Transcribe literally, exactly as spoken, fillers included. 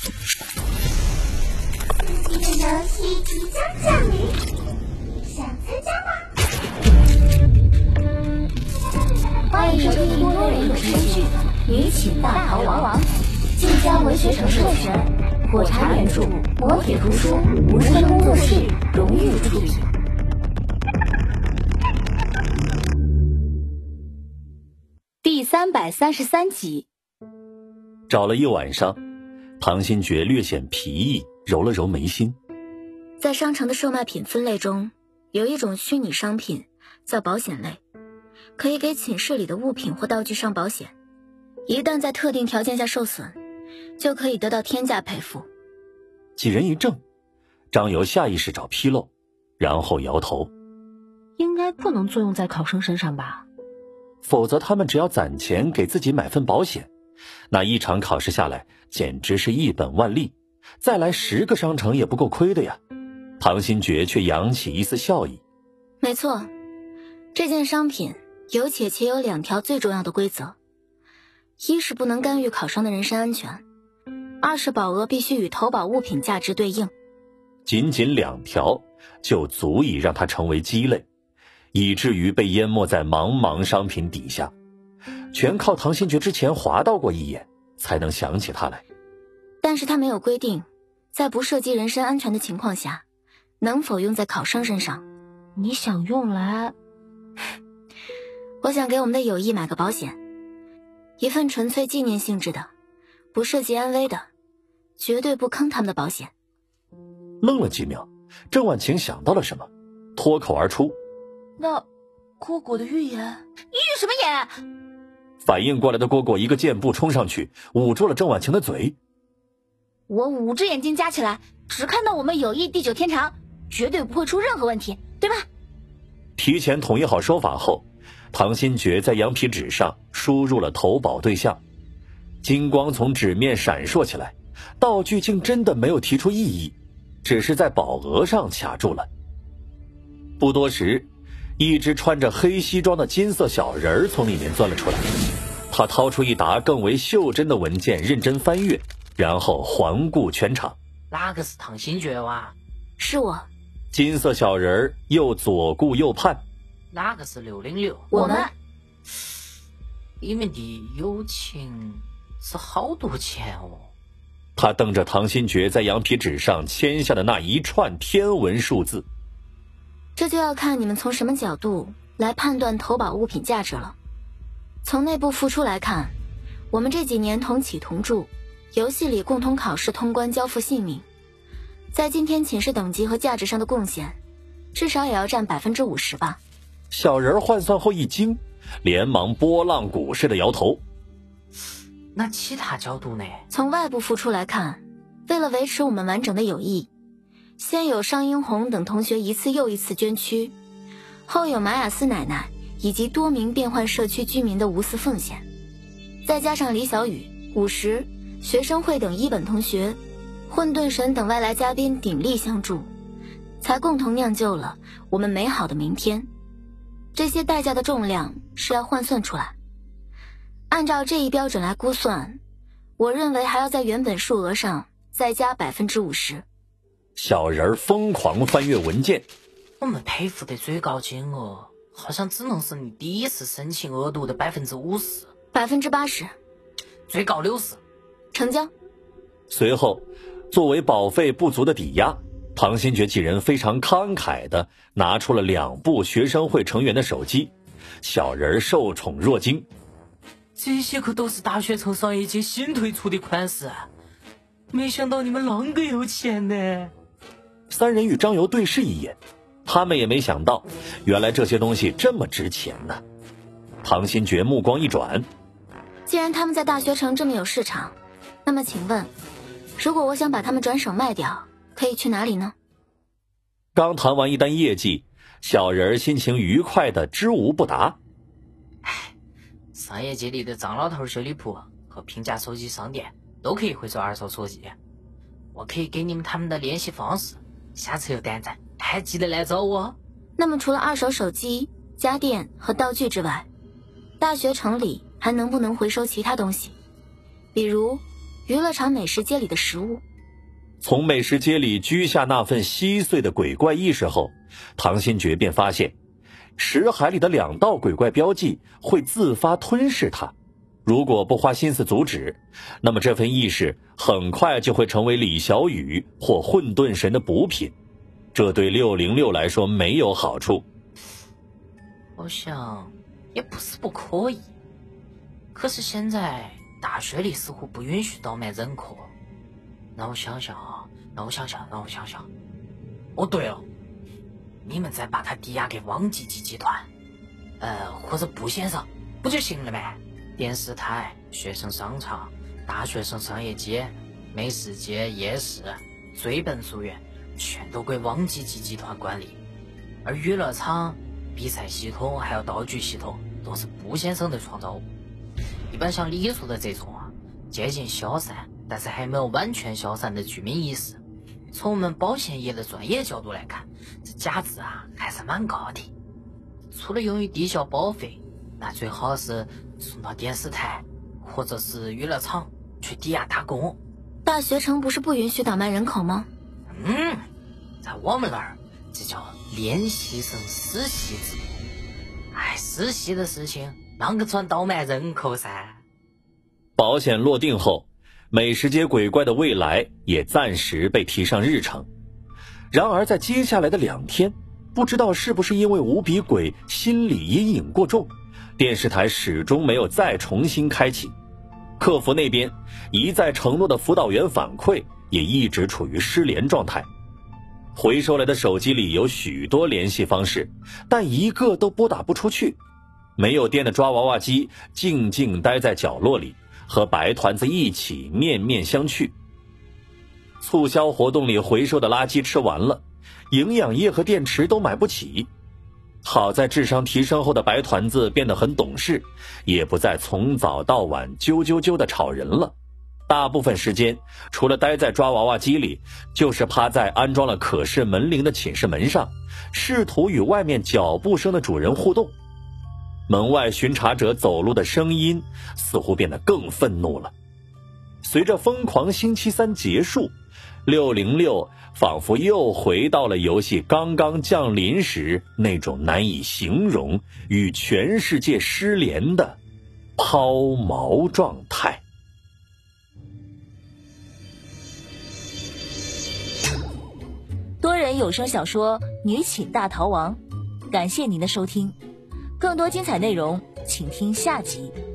一个游戏即将降临，想参加吗？欢迎收听多人有声剧《女寝大逃亡》，晋江文学城授权，火柴原著，磨铁读书，无声工作室荣誉出品。 第三百三十三集。 找了一晚上，唐新觉略显疲意，揉了揉眉心。 在商城的售卖品分类中，有一种虚拟商品叫保险类，可以给寝室里的物品或道具上保险，一旦在特定条件下受损，就可以得到天价赔付。 几人一怔，张游下意识找纰漏，然后摇头。 应该不能作用在考生身上吧？ 否则他们只要攒钱给自己买份保险，那一场考试下来简直是一本万利，再来十个商城也不够亏的呀。唐新觉却扬起一丝笑意。 没错，这件商品有且且有两条最重要的规则：一是不能干预考生的人身安全，二是保额必须与投保物品价值对应。 仅仅两条就足以让它成为鸡肋，以至于被淹没在茫茫商品底下，全靠唐新觉之前滑到过一眼才能想起它来。 但是他没有规定在不涉及人身安全的情况下能否用在考生身上。 你想用来？ 我想给我们的友谊买个保险，一份纯粹纪念性质的，不涉及安危的，绝对不坑他们的保险。 愣了几秒，郑婉晴想到了什么，脱口而出： 那蝈蝈的预言？ 预什么言？ 反应过来的蝈蝈一个箭步冲上去，捂住了郑婉晴的嘴。 我五只眼睛加起来，只看到我们友谊地久天长，绝对不会出任何问题，对吧？ 提前统一好说法后，唐新觉在羊皮纸上输入了投保对象，金光从纸面闪烁起来，道具竟真的没有提出异议，只是在保额上卡住了。不多时，一只穿着黑西装的金色小人儿从里面钻了出来，他掏出一沓更为袖珍的文件，认真翻阅，然后环顾全场。 哪个是唐新觉哇？ 是我。 金色小人儿又左顾右盼。 哪个是六零六？ 我们。 你们的友情是好多钱哦。 他瞪着唐新觉在羊皮纸上签下的那一串天文数字。 这就要看你们从什么角度来判断投保物品价值了。从内部付出来看，我们这几年同起同住，游戏里共同考试通关交付性命，在今天寝室等级和价值上的贡献，至少也要占百分之五十吧。 小人换算后一惊，连忙波浪鼓似的摇头。 那其他角度呢？ 从外部付出来看，为了维持我们完整的友谊，先有商英红等同学一次又一次捐躯，后有马雅斯奶奶以及多名变换社区居民的无私奉献，再加上李小雨、五十、学生会等一本同学、混沌神等外来嘉宾鼎力相助，才共同酿就了我们美好的明天。这些代价的重量是要换算出来，按照这一标准来估算，我认为还要在原本数额上再加百分之五十。 小人疯狂翻阅文件。 我们赔付的最高金额好像只能是你第一次申请额度的百分之五十， 百分之八十， 最高六十， 成交。 随后，作为保费不足的抵押，唐新觉几人非常慷慨地拿出了两部学生会成员的手机，小人受宠若惊。 这些可都是大学城商业界新推出的款式，没想到你们啷个有钱呢？ 三人与张游对视一眼，他们也没想到，原来这些东西这么值钱呢。唐新觉目光一转， 既然他们在大学城这么有市场，那么请问，如果我想把他们转手卖掉，可以去哪里呢？ 刚谈完一单业绩，小人心情愉快的支吾不答。 唉，商业界里的张老头修理铺和平价手机商店都可以回收二手手机，我可以给你们他们的联系方式，下次有单子还记得来找我。 那么除了二手手机、家电和道具之外，大学城里还能不能回收其他东西？比如娱乐场美食街里的食物。 从美食街里居下那份稀碎的鬼怪意识后，唐新觉便发现食海里的两道鬼怪标记会自发吞噬它，如果不花心思阻止，那么这份意识很快就会成为李小雨或混沌神的补品，这对六零六来说没有好处。 好像也不是不可以，可是现在大学里似乎不允许倒卖人口。让我想想啊，让我想想，让我想想。哦，对了，你们再把他抵押给汪吉吉集团，呃，或者布先生，不就行了呗？电视台、学生商场、大学生商业街、美食街、夜市、追本溯源，全都归汪吉吉集团管理。而娱乐场、比赛系统还有道具系统都是布先生的创造物。一般像李叔的这种啊，接近消散但是还没有完全消散的居民意识，从我们保险业的专业角度来看，这价值啊还是蛮高的。除了用于抵消保费，那最好是送到电视台或者是娱乐场去抵押打工。 大学城不是不允许倒卖人口吗？ 嗯，在我们那儿这叫练习生实习制。哎，实习的事情啷个算倒卖人口噻？ 保险落定后，美食街鬼怪的未来也暂时被提上日程。然而在接下来的两天，不知道是不是因为无比鬼心理阴影过重，电视台始终没有再重新开启。客服那边一再承诺的辅导员反馈也一直处于失联状态。回收来的手机里有许多联系方式，但一个都拨打不出去。没有电的抓娃娃机静静待在角落里，和白团子一起面面相觑。促销活动里回收的垃圾吃完了，营养液和电池都买不起。好在智商提升后的白团子变得很懂事，也不再从早到晚啾啾啾地吵人了。大部分时间除了待在抓娃娃机里，就是趴在安装了可视门铃的寝室门上，试图与外面脚步声的主人互动。门外巡查者走路的声音似乎变得更愤怒了。随着疯狂星期三结束，六零六仿佛又回到了游戏刚刚降临时那种难以形容与全世界失联的抛锚状态。 多人有声小说《女寝大逃亡》，感谢您的收听。更多精彩内容，请听下集。